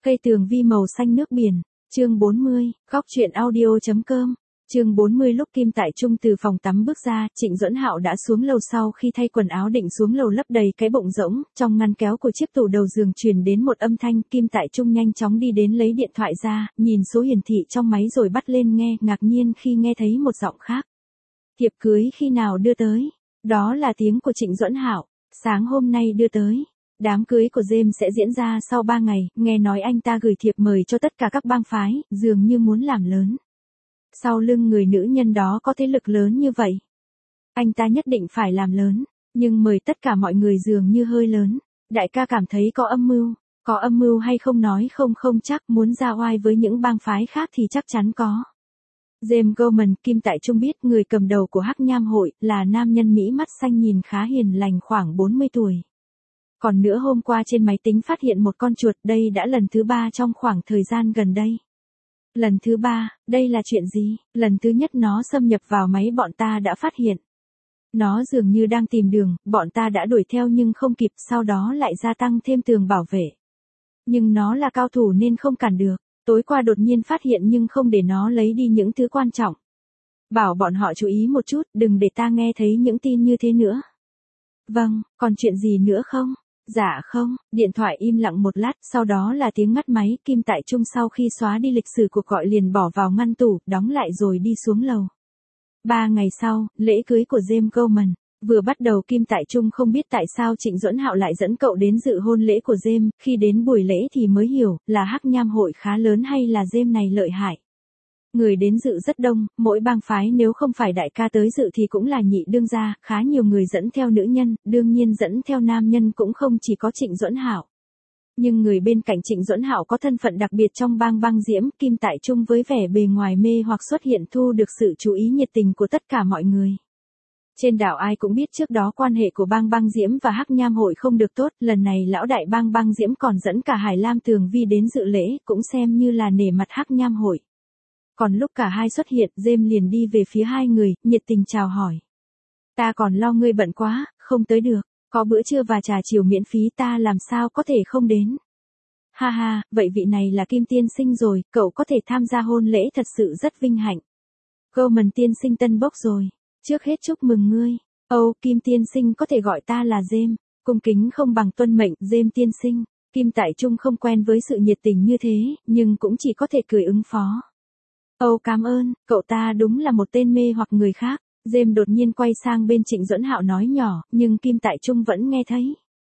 Cây tường vi màu xanh nước biển, chương 40, góc truyện audio.com. Chương 40 lúc Kim Tại Trung từ phòng tắm bước ra, Trịnh Duẫn Hạo đã xuống lầu sau khi thay quần áo định xuống lầu lấp đầy cái bụng rỗng, trong ngăn kéo của chiếc tủ đầu giường truyền đến một âm thanh, Kim Tại Trung nhanh chóng đi đến lấy điện thoại ra, nhìn số hiển thị trong máy rồi bắt lên nghe, ngạc nhiên khi nghe thấy một giọng khác. Thiệp cưới khi nào đưa tới? Đó là tiếng của Trịnh Duẫn Hạo, sáng hôm nay đưa tới. Đám cưới của James sẽ diễn ra sau 3 ngày, nghe nói anh ta gửi thiệp mời cho tất cả các bang phái, dường như muốn làm lớn. Sau lưng người nữ nhân đó có thế lực lớn như vậy. Anh ta nhất định phải làm lớn, nhưng mời tất cả mọi người dường như hơi lớn. Đại ca cảm thấy có âm mưu hay không nói không chắc, muốn ra oai với những bang phái khác thì chắc chắn có. James Gorman, Kim Tại Trung biết người cầm đầu của Hắc Nham hội là nam nhân Mỹ mắt xanh nhìn khá hiền lành khoảng 40 tuổi. Còn nữa hôm qua trên máy tính phát hiện một con chuột, đây đã lần thứ 3 trong khoảng thời gian gần đây. Lần thứ 3, đây là chuyện gì? Lần thứ nhất nó xâm nhập vào máy bọn ta đã phát hiện. Nó dường như đang tìm đường, bọn ta đã đuổi theo nhưng không kịp, sau đó lại gia tăng thêm tường bảo vệ. Nhưng nó là cao thủ nên không cản được. Tối qua đột nhiên phát hiện nhưng không để nó lấy đi những thứ quan trọng. Bảo bọn họ chú ý một chút, đừng để ta nghe thấy những tin như thế nữa. Vâng, còn chuyện gì nữa không? Dạ không, điện thoại im lặng một lát, sau đó là tiếng ngắt máy, Kim Tại Trung sau khi xóa đi lịch sử cuộc gọi liền bỏ vào ngăn tủ, đóng lại rồi đi xuống lầu. 3 ngày sau, lễ cưới của James Gorman. Vừa bắt đầu Kim Tại Trung không biết tại sao Trịnh Duẫn Hạo lại dẫn cậu đến dự hôn lễ của James, khi đến buổi lễ thì mới hiểu, là Hắc Nham hội khá lớn hay là James này lợi hại. Người đến dự rất đông, mỗi bang phái nếu không phải đại ca tới dự thì cũng là nhị đương gia, khá nhiều người dẫn theo nữ nhân, đương nhiên dẫn theo nam nhân cũng không chỉ có Trịnh Duẫn Hạo. Nhưng người bên cạnh Trịnh Duẫn Hạo có thân phận đặc biệt trong bang băng diễm, Kim Tại Trung với vẻ bề ngoài mê hoặc xuất hiện thu được sự chú ý nhiệt tình của tất cả mọi người. Trên đảo ai cũng biết trước đó quan hệ của bang băng diễm và Hắc Nham hội không được tốt, lần này lão đại bang băng diễm còn dẫn cả Hải Lam Tường Vi đến dự lễ, cũng xem như là nể mặt Hắc Nham hội. Còn lúc cả hai xuất hiện, James liền đi về phía hai người, nhiệt tình chào hỏi. Ta còn lo ngươi bận quá, không tới được, có bữa trưa và trà chiều miễn phí ta làm sao có thể không đến. Ha ha, vậy vị này là Kim tiên sinh rồi, cậu có thể tham gia hôn lễ thật sự rất vinh hạnh. Gorman tiên sinh tân bốc rồi, trước hết chúc mừng ngươi. Kim tiên sinh có thể gọi ta là James, cung kính không bằng tuân mệnh, James tiên sinh. Kim Tại Trung không quen với sự nhiệt tình như thế, nhưng cũng chỉ có thể cười ứng phó. Cảm ơn, cậu ta đúng là một tên mê hoặc người khác. James đột nhiên quay sang bên Trịnh Duẫn Hạo nói nhỏ, nhưng Kim Tại Trung vẫn nghe thấy.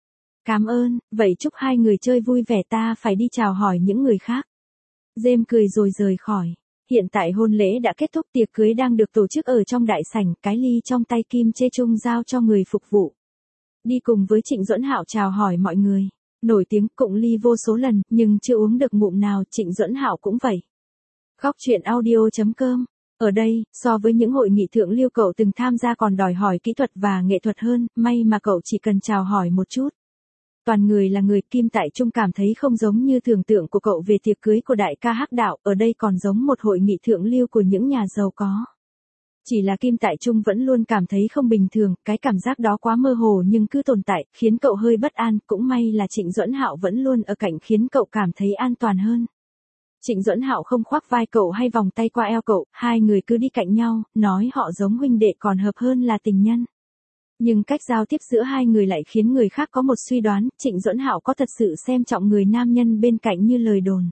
Cảm ơn, vậy chúc hai người chơi vui vẻ, ta phải đi chào hỏi những người khác. James cười rồi rời khỏi. Hiện tại hôn lễ đã kết thúc, tiệc cưới đang được tổ chức ở trong đại sảnh, cái ly trong tay Kim Chê Trung giao cho người phục vụ. Đi cùng với Trịnh Duẫn Hạo chào hỏi mọi người. Nổi tiếng cụng ly vô số lần, nhưng chưa uống được ngụm nào, Trịnh Duẫn Hạo cũng vậy. Góc truyện audio.com. Ở đây, so với những hội nghị thượng lưu cậu từng tham gia còn đòi hỏi kỹ thuật và nghệ thuật hơn, may mà cậu chỉ cần chào hỏi một chút. Toàn người là người, Kim Tại Trung cảm thấy không giống như tưởng tượng của cậu về tiệc cưới của đại ca Hắc đạo, ở đây còn giống một hội nghị thượng lưu của những nhà giàu có. Chỉ là Kim Tại Trung vẫn luôn cảm thấy không bình thường, cái cảm giác đó quá mơ hồ nhưng cứ tồn tại, khiến cậu hơi bất an, cũng may là Trịnh Duẫn Hạo vẫn luôn ở cạnh khiến cậu cảm thấy an toàn hơn. Trịnh Duẫn Hạo không khoác vai cậu hay vòng tay qua eo cậu, hai người cứ đi cạnh nhau, nói họ giống huynh đệ còn hợp hơn là tình nhân. Nhưng cách giao tiếp giữa hai người lại khiến người khác có một suy đoán, Trịnh Duẫn Hạo có thật sự xem trọng người nam nhân bên cạnh như lời đồn.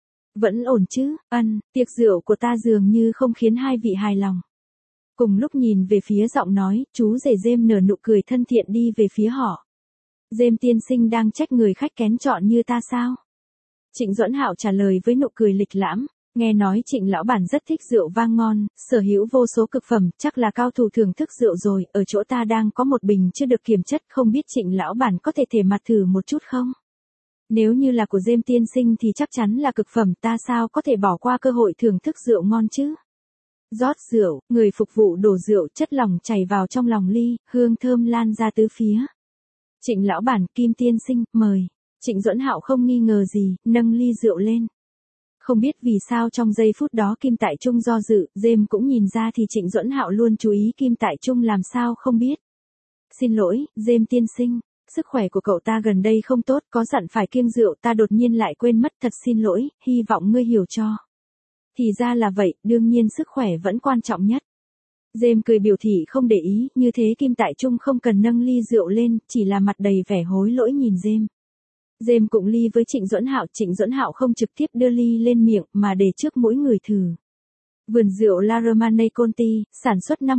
Vẫn ổn chứ, tiệc rượu của ta dường như không khiến hai vị hài lòng. Cùng lúc nhìn về phía giọng nói, chú rể James nở nụ cười thân thiện đi về phía họ. James tiên sinh đang trách người khách kén chọn như ta sao? Trịnh Duẫn Hạo trả lời với nụ cười lịch lãm, nghe nói Trịnh lão bản rất thích rượu vang ngon, sở hữu vô số cực phẩm, chắc là cao thủ thưởng thức rượu rồi, ở chỗ ta đang có một bình chưa được kiểm chất, không biết Trịnh lão bản có thể mặt thử một chút không? Nếu như là của James tiên sinh thì chắc chắn là cực phẩm, ta sao có thể bỏ qua cơ hội thưởng thức rượu ngon chứ? Rót rượu, người phục vụ đổ rượu, chất lỏng chảy vào trong lòng ly, hương thơm lan ra tứ phía. Trịnh lão bản, Kim tiên sinh, mời. Trịnh Duẫn Hạo không nghi ngờ gì, nâng ly rượu lên. Không biết vì sao trong giây phút đó Kim Tại Trung do dự, James cũng nhìn ra thì Trịnh Duẫn Hạo luôn chú ý Kim Tại Trung làm sao không biết. Xin lỗi, James tiên sinh, sức khỏe của cậu ta gần đây không tốt, có dặn phải kiêng rượu, ta đột nhiên lại quên mất, thật xin lỗi, hy vọng ngươi hiểu cho. Thì ra là vậy, đương nhiên sức khỏe vẫn quan trọng nhất. James cười biểu thị không để ý, như thế Kim Tại Trung không cần nâng ly rượu lên, chỉ là mặt đầy vẻ hối lỗi nhìn James. James cũng ly với Trịnh Duẫn Hạo, Trịnh Duẫn Hạo không trực tiếp đưa ly lên miệng mà để trước mỗi người thử. Vườn rượu La Romanée Conti, sản xuất năm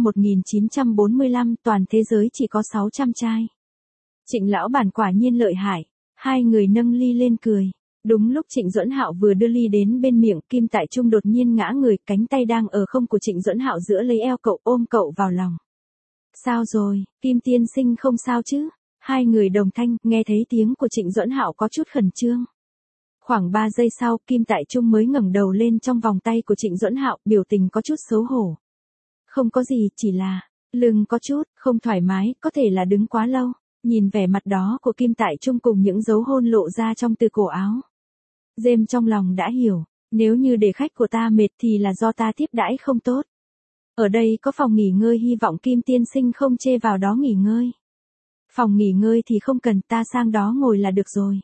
1945, toàn thế giới chỉ có 600 chai. Trịnh lão bản quả nhiên lợi hại, hai người nâng ly lên cười. Đúng lúc Trịnh Duẫn Hạo vừa đưa ly đến bên miệng, Kim Tại Trung đột nhiên ngã người, cánh tay đang ở không của Trịnh Duẫn Hạo giữa lấy eo cậu, ôm cậu vào lòng. Sao rồi, Kim tiên sinh không sao chứ? Hai người đồng thanh, nghe thấy tiếng của Trịnh Duẫn Hạo có chút khẩn trương. Khoảng 3 giây sau, Kim Tại Trung mới ngẩng đầu lên trong vòng tay của Trịnh Duẫn Hạo, biểu tình có chút xấu hổ. Không có gì, chỉ là lưng có chút không thoải mái, có thể là đứng quá lâu. Nhìn vẻ mặt đó của Kim Tại Trung cùng những dấu hôn lộ ra trong từ cổ áo, James trong lòng đã hiểu, nếu như để khách của ta mệt thì là do ta tiếp đãi không tốt. Ở đây có phòng nghỉ ngơi, hy vọng Kim tiên sinh không chê vào đó nghỉ ngơi. Phòng nghỉ ngơi thì không cần, ta sang đó ngồi là được rồi.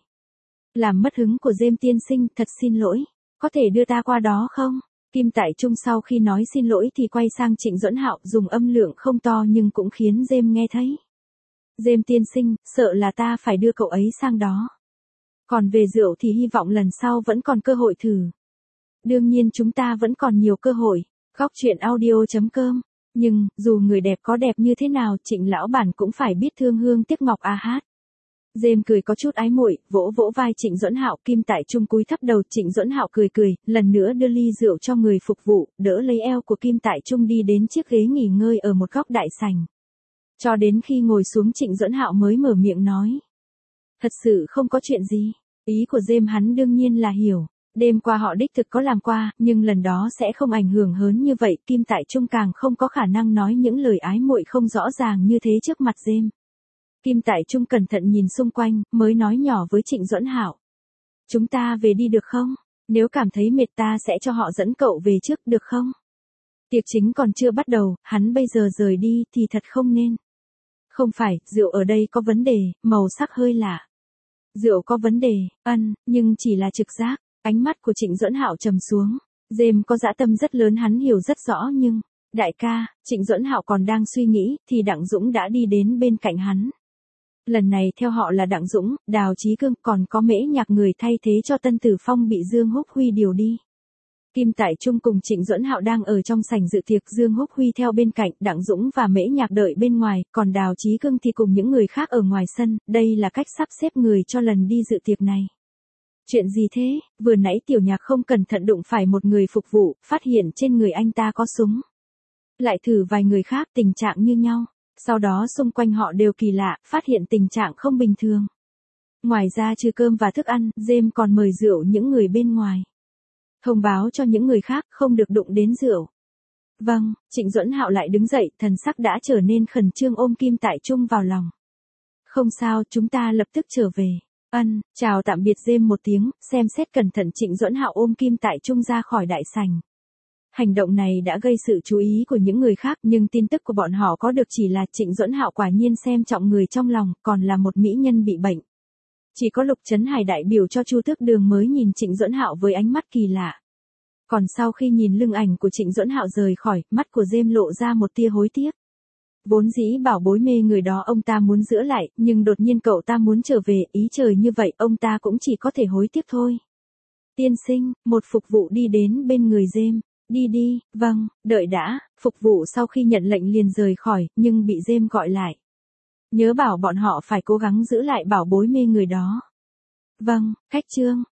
Làm mất hứng của James tiên sinh, thật xin lỗi, có thể đưa ta qua đó không? Kim Tại Trung sau khi nói xin lỗi thì quay sang Trịnh Duẫn Hạo, dùng âm lượng không to nhưng cũng khiến James nghe thấy. James tiên sinh, sợ là ta phải đưa cậu ấy sang đó. Còn về rượu thì hy vọng lần sau vẫn còn cơ hội thử. Đương nhiên chúng ta vẫn còn nhiều cơ hội. Góc truyện audio.com. Nhưng, dù người đẹp có đẹp như thế nào, Trịnh lão bản cũng phải biết thương hương tiếc ngọc a hát. James cười có chút ái muội, vỗ vỗ vai Trịnh Duẫn Hạo, Kim Tại Trung cúi thấp đầu, Trịnh Duẫn Hạo cười cười, lần nữa đưa ly rượu cho người phục vụ, đỡ lấy eo của Kim Tại Trung đi đến chiếc ghế nghỉ ngơi ở một góc đại sảnh. Cho đến khi ngồi xuống Trịnh Duẫn Hạo mới mở miệng nói. Thật sự không có chuyện gì. Ý của James hắn đương nhiên là hiểu. Đêm qua họ đích thực có làm qua, nhưng lần đó sẽ không ảnh hưởng hớn như vậy. Kim Tại Trung càng không có khả năng nói những lời ái muội không rõ ràng như thế trước mặt James. Kim Tại Trung cẩn thận nhìn xung quanh, mới nói nhỏ với Trịnh Duẫn Hạo. Chúng ta về đi được không? Nếu cảm thấy mệt ta sẽ cho họ dẫn cậu về trước được không? Tiệc chính còn chưa bắt đầu, hắn bây giờ rời đi thì thật không nên. Không phải, rượu ở đây có vấn đề, màu sắc hơi lạ. Rượu có vấn đề, nhưng chỉ là trực giác. Ánh mắt của Trịnh Duẫn Hạo trầm xuống. James có dã tâm rất lớn, hắn hiểu rất rõ nhưng... Đại ca, Trịnh Duẫn Hạo còn đang suy nghĩ, thì Đặng Dũng đã đi đến bên cạnh hắn. Lần này theo họ là Đặng Dũng, Đào Chí Cương, còn có Mễ Nhạc người thay thế cho Tân Tử Phong bị Dương Húc Huy điều đi. Kim Tại Trung cùng Trịnh Duẫn Hạo đang ở trong sảnh dự tiệc, Dương Húc Huy theo bên cạnh, Đặng Dũng và Mễ Nhạc đợi bên ngoài, còn Đào Chí Cương thì cùng những người khác ở ngoài sân, đây là cách sắp xếp người cho lần đi dự tiệc này. Chuyện gì thế, vừa nãy Tiểu Nhạc không cẩn thận đụng phải một người phục vụ, phát hiện trên người anh ta có súng. Lại thử vài người khác, tình trạng như nhau. Sau đó xung quanh họ đều kỳ lạ, phát hiện tình trạng không bình thường. Ngoài ra trừ cơm và thức ăn, James còn mời rượu những người bên ngoài. Thông báo cho những người khác không được đụng đến rượu. Vâng, Trịnh Duẫn Hạo lại đứng dậy, thần sắc đã trở nên khẩn trương, ôm Kim Tại Trung vào lòng. Không sao, chúng ta lập tức trở về. Chào tạm biệt James một tiếng, xem xét cẩn thận Trịnh Duẫn Hạo ôm Kim Tại Trung ra khỏi đại sảnh. Hành động này đã gây sự chú ý của những người khác, nhưng tin tức của bọn họ có được chỉ là Trịnh Duẫn Hạo quả nhiên xem trọng người trong lòng, còn là một mỹ nhân bị bệnh. Chỉ có Lục Trấn Hải đại biểu cho Chu Tước Đường mới nhìn Trịnh Duẫn Hạo với ánh mắt kỳ lạ. Còn sau khi nhìn lưng ảnh của Trịnh Duẫn Hạo rời khỏi, mắt của James lộ ra một tia hối tiếc. Vốn dĩ bảo bối mê người đó ông ta muốn giữ lại, nhưng đột nhiên cậu ta muốn trở về, ý trời như vậy ông ta cũng chỉ có thể hối tiếc thôi. Tiên sinh, một phục vụ đi đến bên người James. Đi đi, vâng, đợi đã, phục vụ sau khi nhận lệnh liền rời khỏi, nhưng bị James gọi lại. Nhớ bảo bọn họ phải cố gắng giữ lại bảo bối mê người đó. Vâng, khách trương,